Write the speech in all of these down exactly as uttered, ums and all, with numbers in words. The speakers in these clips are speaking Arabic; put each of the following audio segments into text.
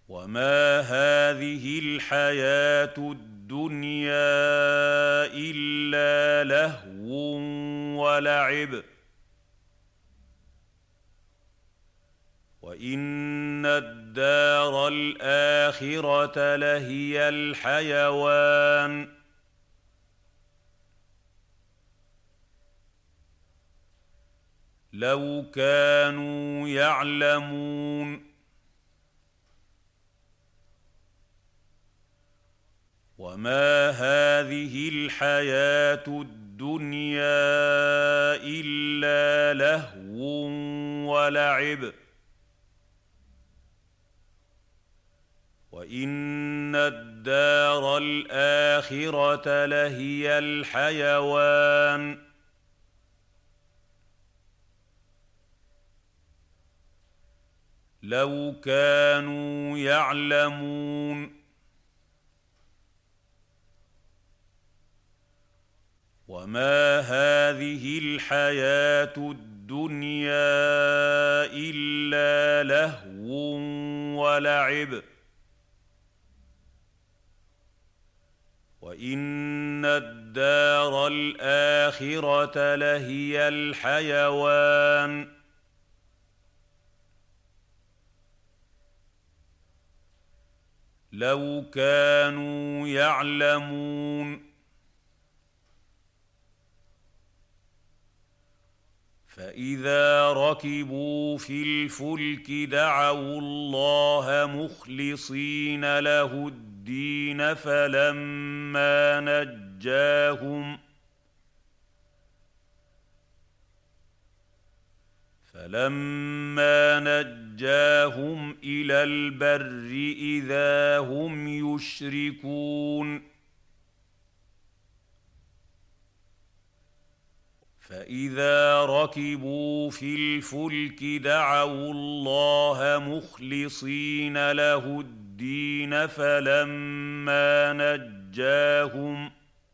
وما هذه الحياة الدنيا إلا لهو ولعب وإن الدار الآخرة لهي الحيوان لو كانوا يعلمون وما هذه الحياة الدنيا إلا لهو ولعب وإن الدار الآخرة لهي الحيوان لو كانوا يعلمون وما هذه الحياة الدنيا إلا لهو ولعب وإن الدار الآخرة لهي الحيوان لو كانوا يعلمون فإذا ركبوا في الفلك دعوا الله مخلصين له الدين فلما نجاهم فلما نجاهم إلى البر إذا هم يشركون فإذا ركبوا في الفلك دعوا الله مخلصين له الدين فلما نجاهم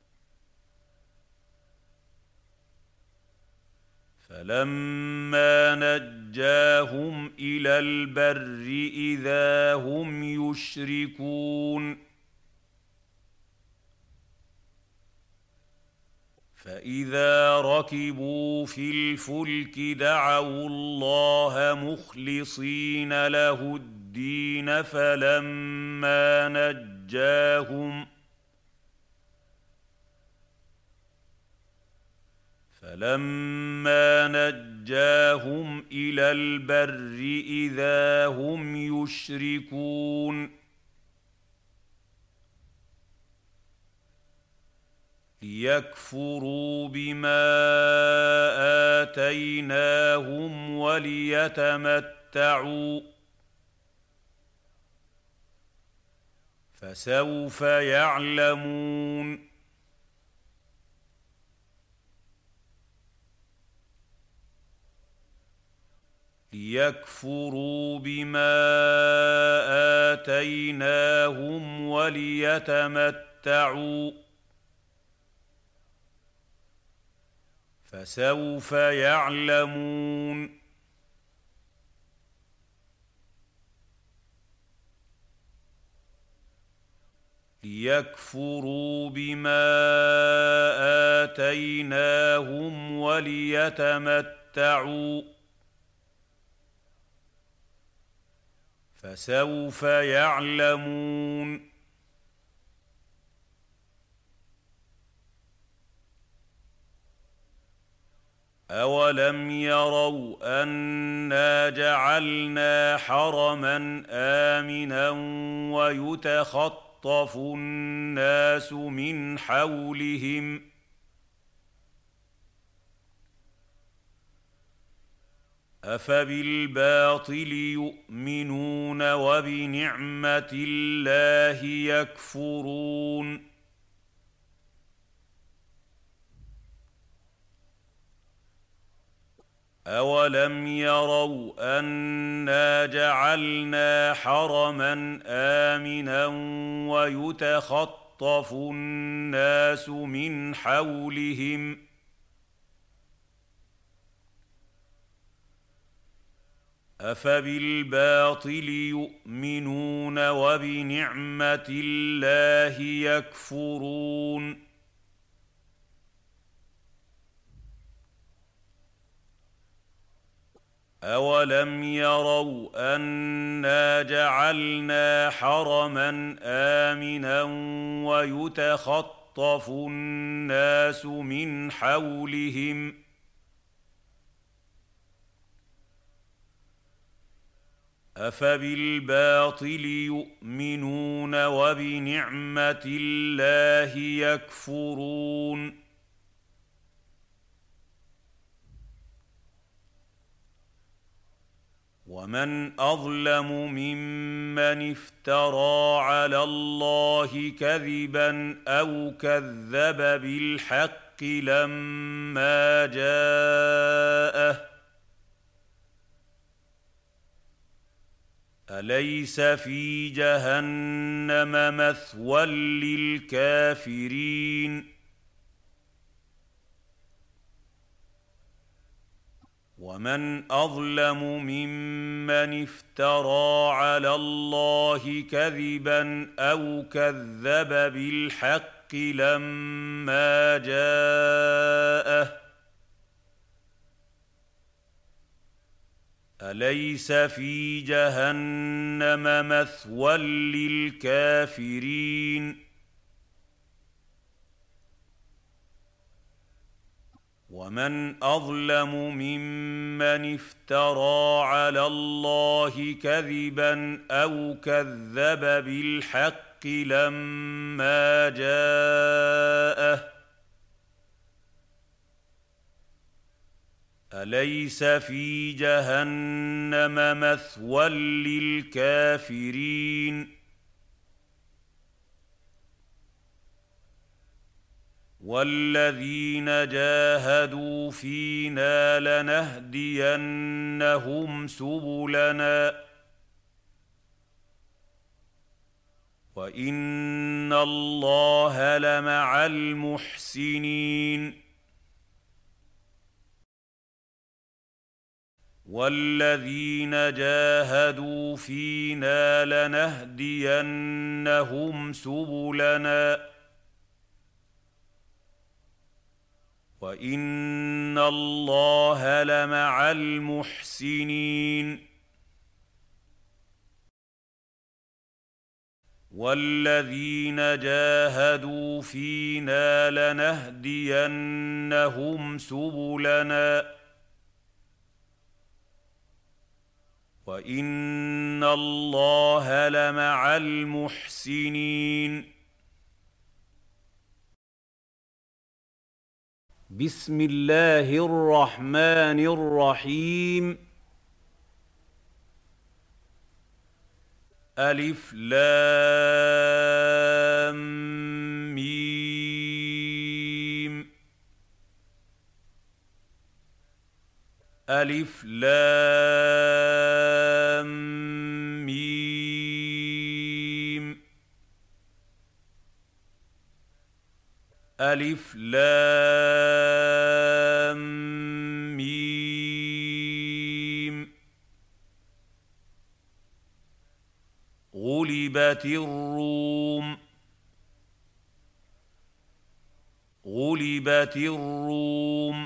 فلما نجاهم إلى البر إذا هم يشركون فإذا ركبوا في الفلك دعوا الله مخلصين له الدين فلما نجاهم فلما نجاهم إلى البر إذا هم يشركون ليكفروا بما آتيناهم وليتمتعوا فسوف يعلمون ليكفروا بما آتيناهم وليتمتعوا فسوف يعلمون ليكفروا بما آتيناهم وليتمتعوا فسوف يعلمون أولم يروا أنا جعلنا حرما آمنا ويتخطف الناس من حولهم أفبالباطل يؤمنون وبنعمة الله يكفرون أولم يروا أنا جعلنا حرما آمنا ويتخطف الناس من حولهم أفبالباطل يؤمنون وبنعمة الله يكفرون أولم يروا أنا جعلنا حرما آمنا ويتخطف الناس من حولهم أفبالباطل يؤمنون وبنعمة الله يكفرون ومن أظلم ممن افترى على الله كذبا أو كذب بالحق لما جاءه أليس في جهنم مثوى للكافرين ومن أظلم ممن افترى على الله كذبا أو كذب بالحق لما جاءه أليس في جهنم مثوى للكافرين ومن أظلم ممن افترى على الله كذبا أو كذب بالحق لما جاءه أليس في جهنم مثوى للكافرين والذين جاهدوا فينا لنهدينهم سبلنا وإن الله لمع المحسنين والذين جاهدوا فينا لنهدينهم سبلنا وإن الله لمع المحسنين والذين جاهدوا فينا لنهدينهم سبلنا وإن الله لمع المحسنين بسم الله الرحمن الرحيم ألف لام ميم ألف لام ميم ألف لام ميم غلبت الروم غلبت الروم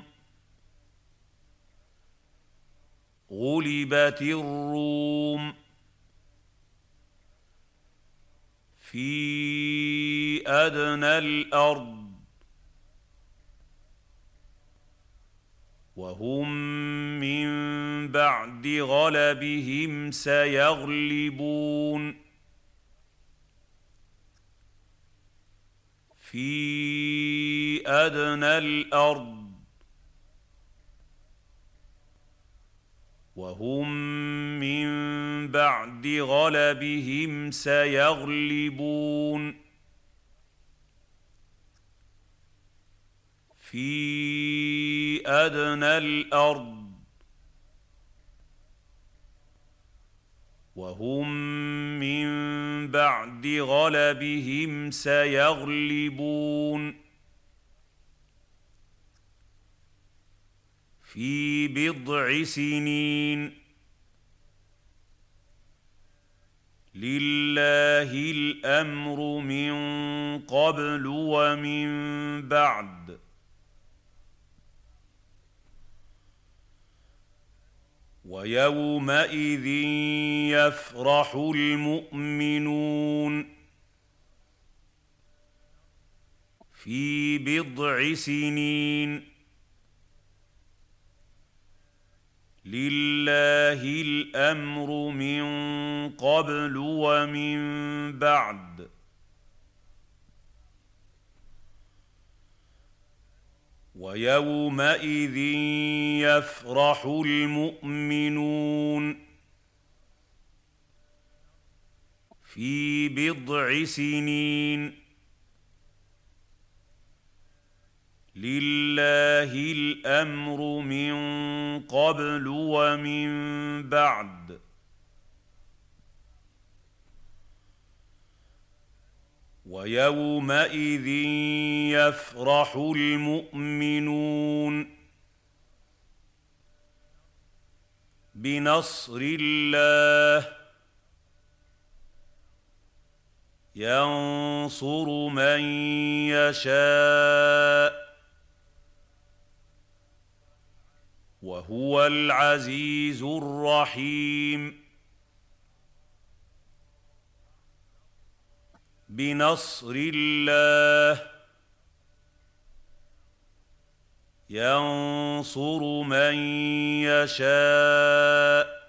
غلبت الروم في أدنى الأرض وهم من بعد غلبهم سيغلبون في أدنى الأرض وهم من بعد غلبهم سيغلبون في أدنى الأرض وهم من بعد غلبهم سيغلبون في بضع سنين لله الامر من قبل ومن بعد ويومئذ يفرح المؤمنون في بضع سنين لله الامر من قبل ومن بعد ويومئذ يفرح المؤمنون في بضع سنين لله الامر من قبل ومن بعد ويومئذ يفرح المؤمنون بنصر الله ينصر من يشاء وهو العزيز الرحيم بنصر الله ينصر من يشاء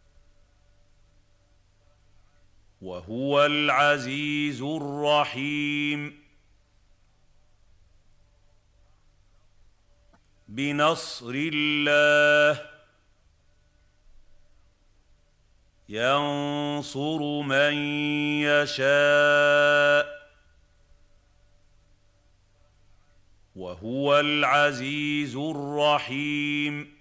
وهو العزيز الرحيم بنصر الله ينصر من يشاء وهو العزيز الرحيم